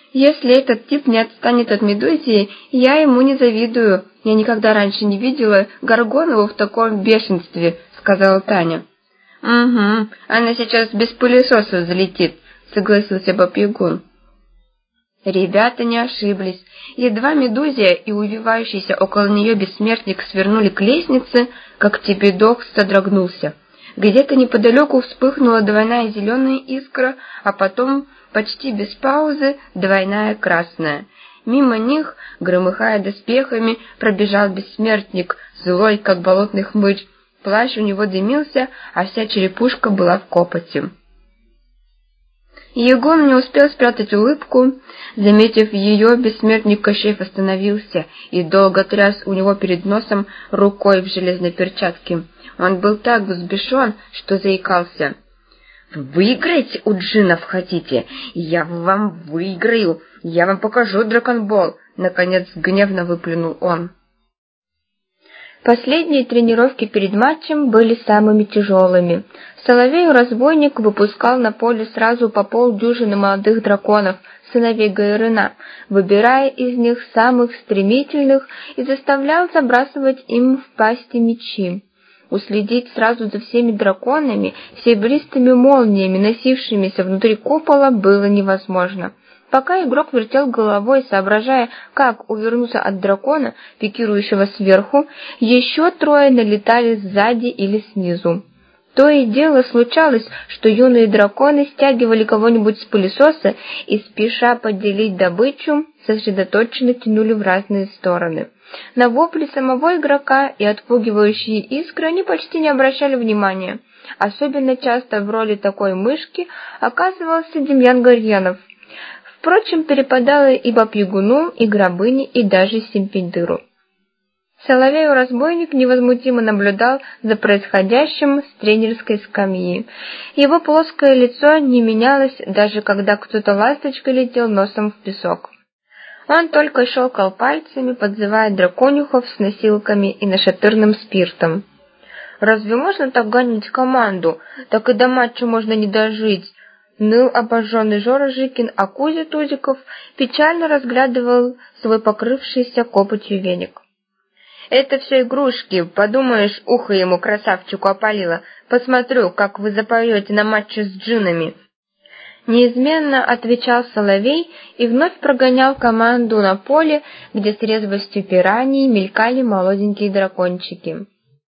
Если этот тип не отстанет от Медузии, я ему не завидую. Я никогда раньше не видела Горгонову в таком бешенстве», — сказала Таня. «Угу, она сейчас без пылесоса залетит», — согласился Бабьягун. Ребята не ошиблись. Едва Медузия и увивающийся около нее бессмертник свернули к лестнице, как Тибидокс содрогнулся. Где-то неподалеку вспыхнула двойная зеленая искра, а потом, почти без паузы, двойная красная. Мимо них, громыхая доспехами, пробежал бессмертник, злой, как болотный хмырь. Плащ у него дымился, а вся черепушка была в копоти. Егон не успел спрятать улыбку. Заметив ее, бессмертник Кощеев остановился и долго тряс у него перед носом рукой в железной перчатке. Он был так взбешен, что заикался. «Выиграть у джиннов хотите? Я вам выиграю! Я вам покажу драконбол!» Наконец гневно выплюнул он. Последние тренировки перед матчем были самыми тяжелыми. Соловей-разбойник выпускал на поле сразу по полдюжины молодых драконов, сыновей Гаирына, выбирая из них самых стремительных и заставлял забрасывать им в пасти мечи. Уследить сразу за всеми драконами, серебристыми молниями, носившимися внутри купола, было невозможно. Пока игрок вертел головой, соображая, как увернуться от дракона, пикирующего сверху, еще трое налетали сзади или снизу. То и дело случалось, что юные драконы стягивали кого-нибудь с пылесоса и, спеша поделить добычу, сосредоточенно тянули в разные стороны. На вопли самого игрока и отпугивающие искры они почти не обращали внимания. Особенно часто в роли такой мышки оказывался Демьян Горьянов. Впрочем, перепадало и Бабьягуну, и Грабыне, и даже Симпендыру. Соловей-разбойник невозмутимо наблюдал за происходящим с тренерской скамьи. Его плоское лицо не менялось, даже когда кто-то ласточкой летел носом в песок. Он только щелкал пальцами, подзывая драконюхов с носилками и нашатырным спиртом. «Разве можно так гонять команду? Так и до матча можно не дожить», — ныл обожженный Жора Жикин, а Кузя Тузиков печально разглядывал свой покрывшийся копотью веник. «Это все игрушки, подумаешь, ухо ему, красавчику, опалило. Посмотрю, как вы запоете на матче с джиннами». Неизменно отвечал Соловей и вновь прогонял команду на поле, где с резвостью пираний мелькали молоденькие дракончики.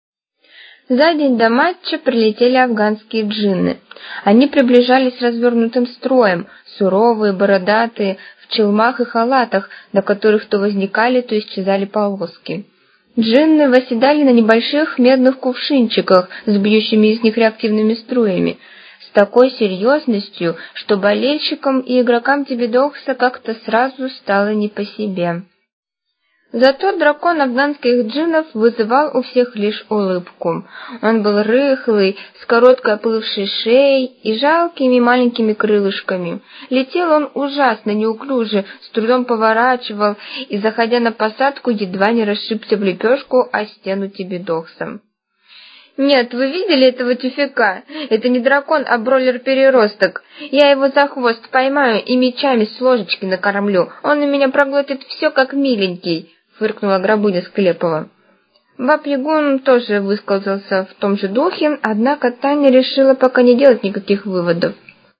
За день до матча прилетели афганские джинны. Они приближались развернутым строем, суровые, бородатые, в челмах и халатах, на которых то возникали, то исчезали полоски. Джинны восседали на небольших медных кувшинчиках с бьющими из них реактивными струями, с такой серьезностью, что болельщикам и игрокам Тибидокса как-то сразу стало не по себе. Зато дракон афганских джиннов вызывал у всех лишь улыбку. Он был рыхлый, с короткой оплывшей шеей и жалкими маленькими крылышками. Летел он ужасно неуклюже, с трудом поворачивал и, заходя на посадку, едва не расшибся в лепешку о стену Тибидокса. «Нет, вы видели этого тюфяка? Это не дракон, а бройлер-переросток. Я его за хвост поймаю и мечами с ложечки накормлю. Он у меня проглотит все, как миленький», — фыркнула Грабыня Склепова. Бабьягун тоже высказался в том же духе, однако Таня решила пока не делать никаких выводов.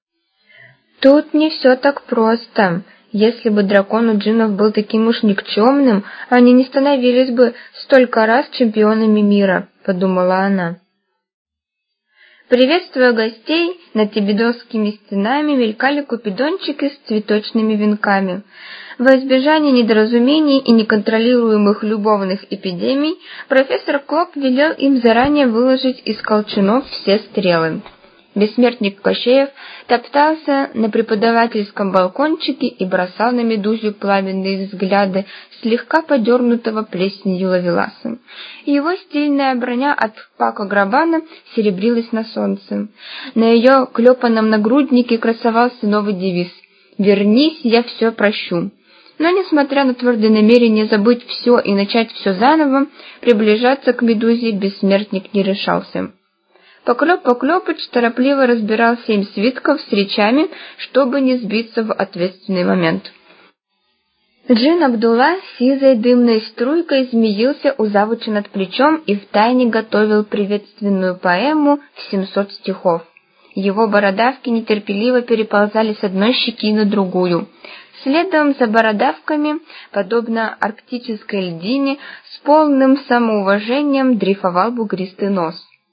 «Тут не все так просто. Если бы дракон у джиннов был таким уж никчемным, они не становились бы столько раз чемпионами мира», — подумала она. Приветствуя гостей, над тибидокскими стенами мелькали купидончики с цветочными венками. Во избежание недоразумений и неконтролируемых любовных эпидемий профессор Клоп велел им заранее выложить из колчанов все стрелы. Бессмертник Кощеев топтался на преподавательском балкончике и бросал на Медузию пламенные взгляды слегка подернутого плесенью ловеласа. Его стильная броня от Пако Грабана серебрилась на солнце. На ее клепанном нагруднике красовался новый девиз «Вернись, я все прощу». Но, несмотря на твердое намерение забыть все и начать все заново, приближаться к Медузе бессмертник не решался. Поклёпыч торопливо разбирал 7 свитков с речами, чтобы не сбиться в ответственный момент. Джин Абдулла сизой дымной струйкой змеился у завуча над плечом и втайне готовил приветственную поэму в 700 стихов. Его бородавки нетерпеливо переползали с одной щеки на другую. Следом за бородавками, подобно арктической льдине, с полным самоуважением дрейфовал бугристый нос.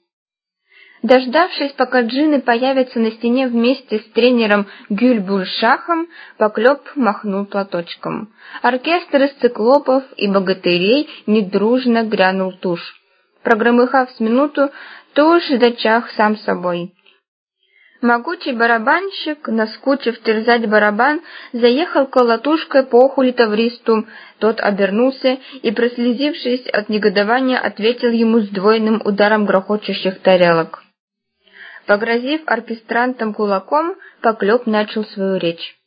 Дождавшись, пока джинны появятся на стене вместе с тренером Гюльбуль-Шахом, Поклёп махнул платочком. Оркестр из циклопов и богатырей недружно грянул тушь. Прогромыхав с минуту, тушь зачах сам собой. Могучий барабанщик, наскучив терзать барабан, заехал колотушкой по уху литавристу. Тот обернулся и, прослезившись от негодования, ответил ему сдвоенным ударом грохочущих тарелок. Погрозив оркестрантам кулаком, Поклёп начал свою речь.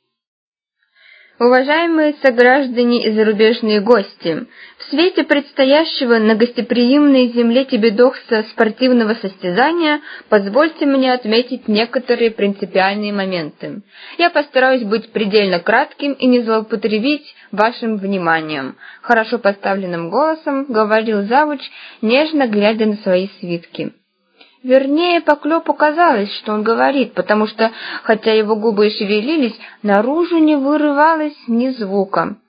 Уважаемые сограждане и зарубежные гости, в свете предстоящего на гостеприимной земле Тебедокса спортивного состязания позвольте мне отметить некоторые принципиальные моменты. Я постараюсь быть предельно кратким и не злоупотребить вашим вниманием. Хорошо поставленным голосом говорил завуч, нежно глядя на свои свитки. Вернее, Поклёпу казалось, что он говорит, потому что, хотя его губы и шевелились, наружу не вырывалось ни звука.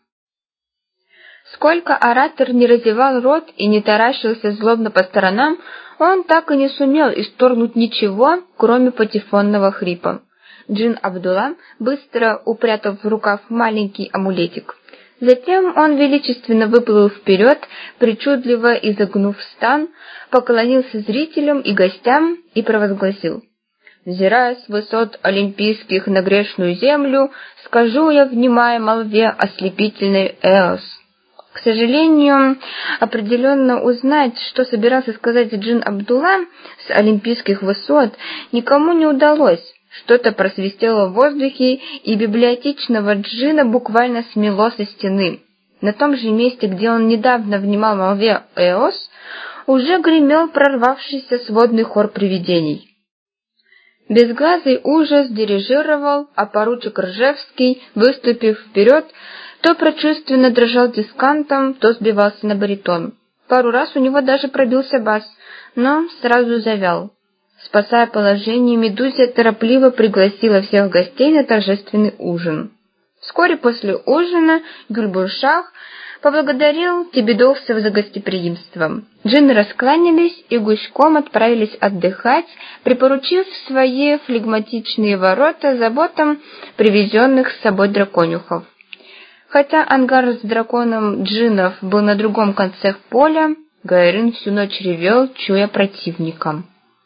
Сколько оратор не разевал рот и не таращился злобно по сторонам, он так и не сумел исторгнуть ничего, кроме патефонного хрипа. Джин Абдулла, быстро упрятав в рукав маленький амулетик. Затем он величественно выплыл вперед, причудливо изогнув стан, поклонился зрителям и гостям и провозгласил: «Взирая с высот олимпийских на грешную землю, скажу я, внимая молве ослепительной Эос». К сожалению, определенно узнать, что собирался сказать Джин Абдулла с олимпийских высот, никому не удалось. Что-то просвистело в воздухе, и библиотечного джина буквально смело со стены. На том же месте, где он недавно внимал молве Эос, уже гремел прорвавшийся сводный хор привидений. Безглазый ужас дирижировал, а поручик Ржевский, выступив вперед, то прочувственно дрожал дискантом, то сбивался на баритон. Пару раз у него даже пробился бас, но сразу завял. Спасая положение, Медуза торопливо пригласила всех гостей на торжественный ужин. Вскоре после ужина Гюльбуль-Шах поблагодарил тебедовцев за гостеприимство. Джинны раскланялись и гуськом отправились отдыхать, припоручив свои флегматичные ворота заботам привезенных с собой драконюхов. Хотя ангар с драконом джиннов был на другом конце поля, Гайрин всю ночь ревел, чуя противника.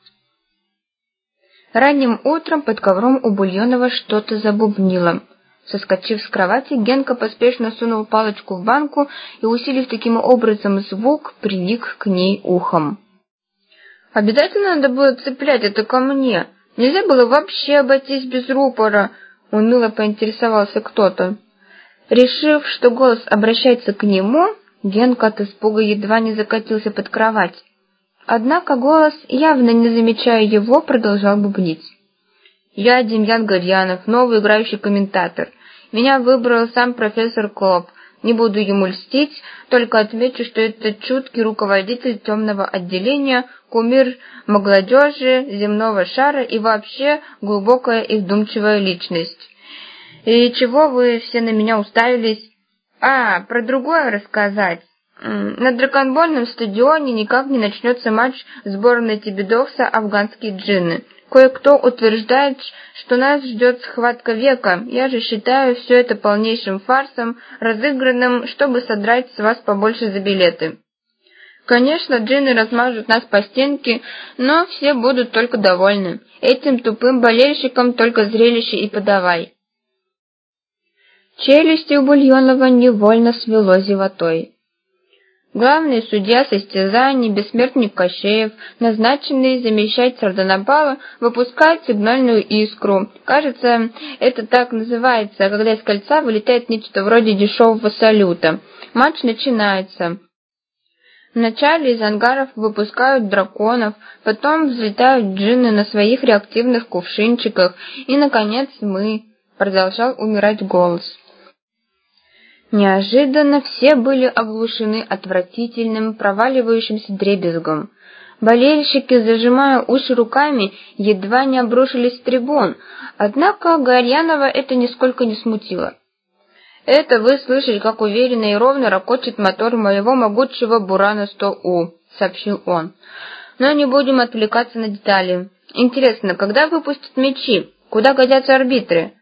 Ранним утром под ковром у Бульонова что-то забубнило. Соскочив с кровати, Генка поспешно сунул палочку в банку и, усилив таким образом звук, приник к ней ухом. «Обязательно надо было цеплять это ко мне? Нельзя было вообще обойтись без рупора?» — уныло поинтересовался кто-то. Решив, что голос обращается к нему, Генка от испуга едва не закатился под кровать. Однако голос, явно не замечая его, продолжал бубнить. «Я Демьян Гальянов, новый играющий комментатор. Меня выбрал сам профессор Клоп. Не буду ему льстить, только отмечу, что это чуткий руководитель темного отделения, кумир молодежи, земного шара и вообще глубокая и вдумчивая личность. И чего вы все на меня уставились? Про другое рассказать. На драконбольном стадионе никак не начнется матч сборной Тебедокса «Афганские джинны». Кое-кто утверждает, что нас ждет схватка века. Я же считаю все это полнейшим фарсом, разыгранным, чтобы содрать с вас побольше за билеты. Конечно, джинны размажут нас по стенке, но все будут только довольны. Этим тупым болельщикам только зрелище и подавай». Челюсти у Бульонова невольно свело зевотой. Главный судья состязаний, бессмертник Кощеев, назначенный замещать Сардонапала, выпускает сигнальную искру. Кажется, это так называется, когда из кольца вылетает нечто вроде дешевого салюта. Матч начинается. Вначале из ангаров выпускают драконов, потом взлетают джинны на своих реактивных кувшинчиках, и, наконец, мы. Продолжал умирать голос. Неожиданно все были оглушены отвратительным проваливающимся дребезгом. Болельщики, зажимая уши руками, едва не обрушились с трибун, однако Гурьянова это нисколько не смутило. «Это вы слышите, как уверенно и ровно рокочет мотор моего могучего Бурана 100У», — сообщил он. «Но не будем отвлекаться на детали. Интересно, когда выпустят мячи? Куда годятся арбитры?»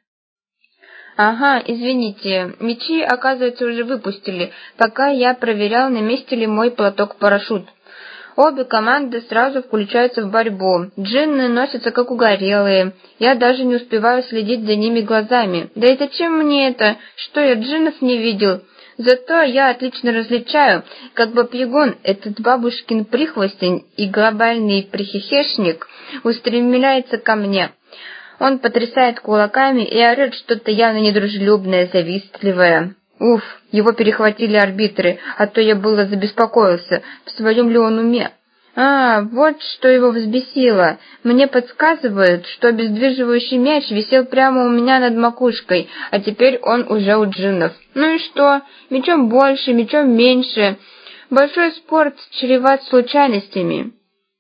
«Ага, извините, мячи, оказывается, уже выпустили, пока я проверял, на месте ли мой платок-парашют. Обе команды сразу включаются в борьбу. Джинны носятся как угорелые. Я даже не успеваю следить за ними глазами. Да и зачем мне это? Что я джиннов не видел? Зато я отлично различаю, как Бабьягон, этот бабушкин прихвостень и глобальный прихихешник, устремляется ко мне. Он потрясает кулаками и орет что-то явно недружелюбное, завистливое. Уф, его перехватили арбитры, а то я было забеспокоился, в своем ли он уме. Вот что его взбесило. Мне подсказывают, что обездвиживающий мяч висел прямо у меня над макушкой, а теперь он уже у джиннов. Ну и что? Мячом больше, мячом меньше. Большой спорт чреват случайностями.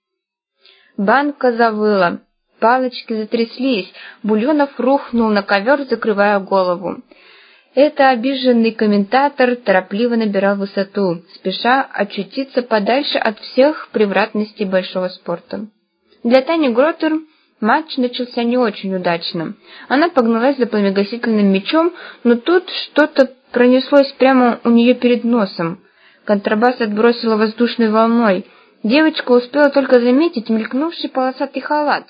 Банка завыла. Палочки затряслись, Бульонов рухнул на ковер, закрывая голову. Это обиженный комментатор торопливо набирал высоту, спеша очутиться подальше от всех превратностей большого спорта. Для Тани Гротер матч начался не очень удачно. Она погналась за пламегасительным мячом, но тут что-то пронеслось прямо у нее перед носом. Контрабас отбросила воздушной волной. Девочка успела только заметить мелькнувший полосатый халат.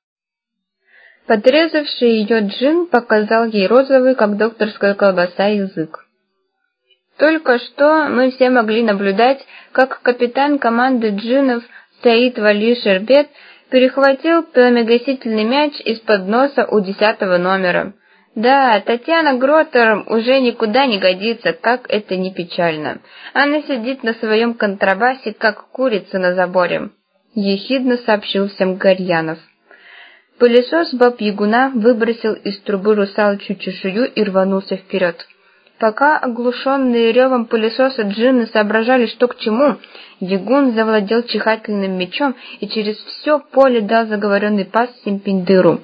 Подрезавший ее джин показал ей розовый, как докторская колбаса, язык. Только что мы все могли наблюдать, как капитан команды джинов Саид Вали Шербет перехватил пламегасительный мяч из-под носа у 10-го номера. Да, Татьяна Гротер уже никуда не годится, как это ни печально. Она сидит на своем контрабасе, как курица на заборе, — ехидно сообщил всем Гурьянов. Пылесос Бабьягуна выбросил из трубы русалочью чешую и рванулся вперед. Пока оглушенные ревом пылесоса джинны соображали, что к чему, Ягун завладел чихательным мечом и через все поле дал заговоренный пас Симпиндыру.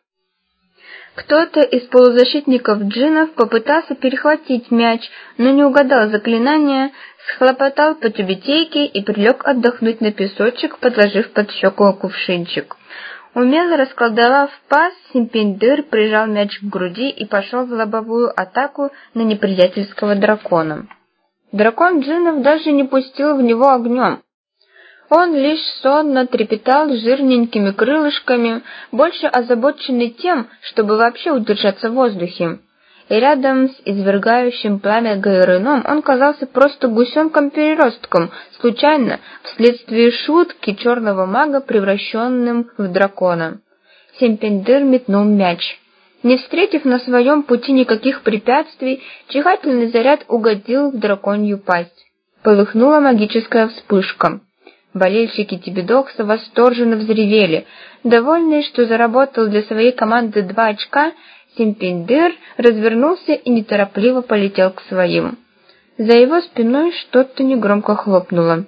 Кто-то из полузащитников джиннов попытался перехватить мяч, но не угадал заклинания, схлопотал по тюбетейке и прилег отдохнуть на песочек, подложив под щеку кувшинчик. Умело расколдовав пас, Симпиндыр прижал мяч к груди и пошел в лобовую атаку на неприятельского дракона. Дракон джиннов даже не пустил в него огнем. Он лишь сонно трепетал жирненькими крылышками, больше озабоченный тем, чтобы вообще удержаться в воздухе. И рядом с извергающим пламя Гайреном он казался просто гусенком-переростком, случайно, вследствие шутки черного мага, превращенным в дракона. Симпиндыр метнул мяч. Не встретив на своем пути никаких препятствий, чихательный заряд угодил в драконью пасть. Полыхнула магическая вспышка. Болельщики Тибидокса восторженно взревели. Довольный, что заработал для своей команды 2 очка, Симпиндыр развернулся и неторопливо полетел к своим. За его спиной что-то негромко хлопнуло.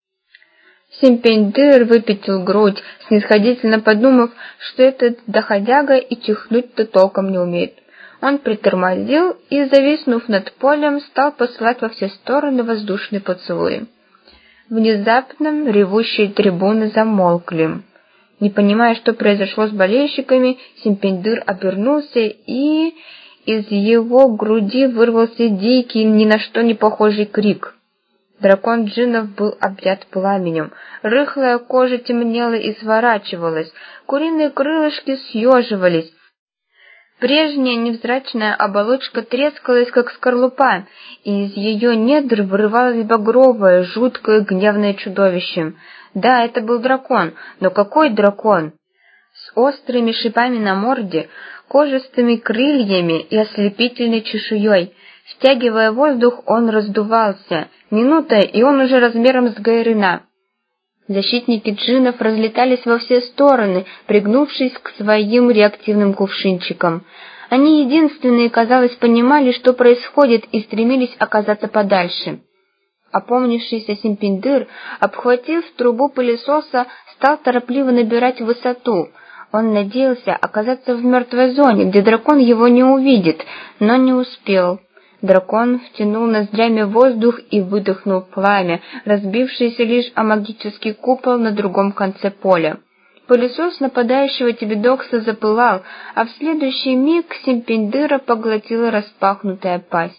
Симпиндыр выпятил грудь, снисходительно подумав, что этот доходяга и чихнуть-то толком не умеет. Он притормозил и, зависнув над полем, стал посылать во все стороны воздушные поцелуи. Внезапно ревущие трибуны замолкли. Не понимая, что произошло с болельщиками, Симпиндыр обернулся, и из его груди вырвался дикий, ни на что не похожий крик. Дракон джиннов был объят пламенем, рыхлая кожа темнела и сворачивалась, куриные крылышки съеживались. Прежняя невзрачная оболочка трескалась, как скорлупа, и из ее недр вырывалось багровое, жуткое, гневное чудовище. Да, это был дракон, но какой дракон? С острыми шипами на морде, кожистыми крыльями и ослепительной чешуей. Втягивая воздух, он раздувался. Минута, и он уже размером с Гайрена. Защитники джиннов разлетались во все стороны, пригнувшись к своим реактивным кувшинчикам. Они единственные, казалось, понимали, что происходит, и стремились оказаться подальше. Опомнившийся Симпиндыр, обхватив трубу пылесоса, стал торопливо набирать высоту. Он надеялся оказаться в мертвой зоне, где дракон его не увидит, но не успел. Дракон втянул ноздрями воздух и выдохнул пламя, разбившееся лишь о магический купол на другом конце поля. Пылесос нападающего Тибидокса запылал, а в следующий миг Симпиндыра поглотила распахнутая пасть.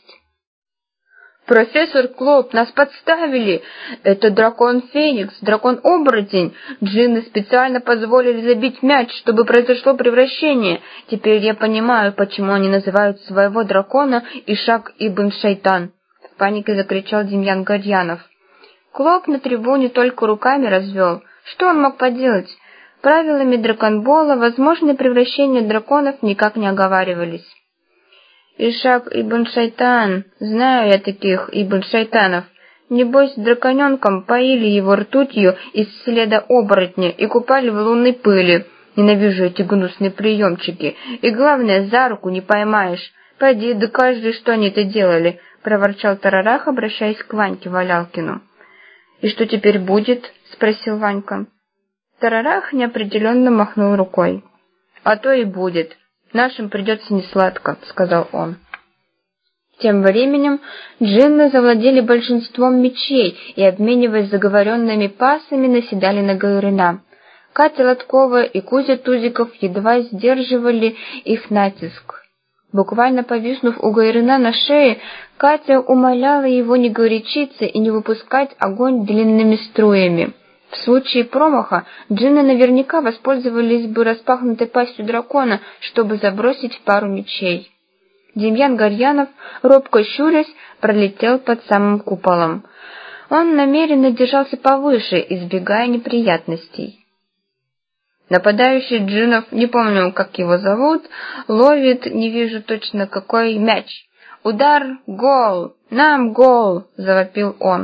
«Профессор Клоп, нас подставили! Это дракон-феникс, дракон-оборотень! Джинны специально позволили забить мяч, чтобы произошло превращение. Теперь я понимаю, почему они называют своего дракона Ишак ибн Шайтан!» В панике закричал Демьян Горьянов. Клоп на трибуне только руками развел. Что он мог поделать? Правилами драконбола возможные превращения драконов никак не оговаривались. «Ишак ибн Шайтан, знаю я таких ибн Шайтанов. Небось, драконенком поили его ртутью из следа оборотня и купали в лунной пыли. Ненавижу эти гнусные приемчики. И главное, за руку не поймаешь. Пойди, докажи, что они это делали», — проворчал Тарарах, обращаясь к Ваньке Валялкину. «И что теперь будет?» — спросил Ванька. Тарарах неопределенно махнул рукой. «А то и будет. Нашим придется несладко», — сказал он. Тем временем джинны завладели большинством мечей и, обмениваясь заговоренными пасами, наседали на Гайрына. Катя Лоткова и Кузя Тузиков едва сдерживали их натиск. Буквально повиснув у Гайрына на шее, Катя умоляла его не горячиться и не выпускать огонь длинными струями. В случае промаха джинны наверняка воспользовались бы распахнутой пастью дракона, чтобы забросить пару мечей. Демьян Горьянов, робко щурясь, пролетел под самым куполом. Он намеренно держался повыше, избегая неприятностей. Нападающий джиннов, не помню, как его зовут, ловит, не вижу точно какой, мяч. «Удар! Гол! Нам гол!» — завопил он.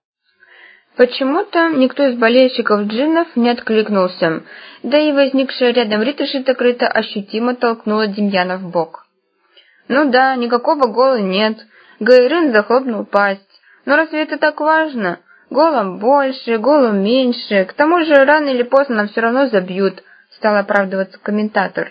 Почему-то никто из болельщиков джиннов не откликнулся, да и возникшая рядом Рита Шитокрыта ощутимо толкнула Демьяна в бок. «Ну да, никакого гола нет. Гайрын захлопнул пасть. Но разве это так важно? Голом больше, голом меньше. К тому же рано или поздно нам все равно забьют», — стал оправдываться комментатор.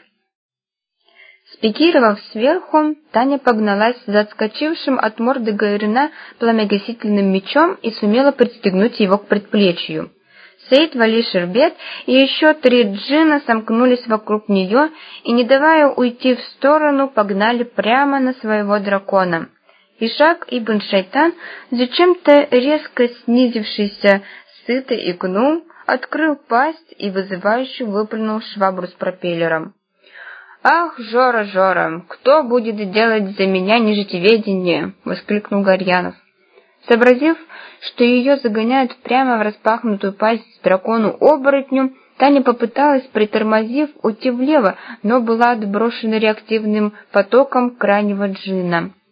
Спикировав сверху, Таня погналась за отскочившим от морды Гайрына пламягасительным мечом и сумела пристегнуть его к предплечью. Саид Вали Шербет и еще 3 джинна сомкнулись вокруг нее и, не давая уйти в сторону, погнали прямо на своего дракона. Ишак ибн Шайтан, зачем-то резко снизившийся, сыто икнул, открыл пасть и вызывающе выплюнул швабру с пропеллером. «Ах, Жора, Жора, кто будет делать за меня нежитеведение?» — воскликнул Горьянов. Сообразив, что ее загоняют прямо в распахнутую пасть дракону-оборотню, Таня попыталась, притормозив, уйти влево, но была отброшена реактивным потоком крайнего джинна.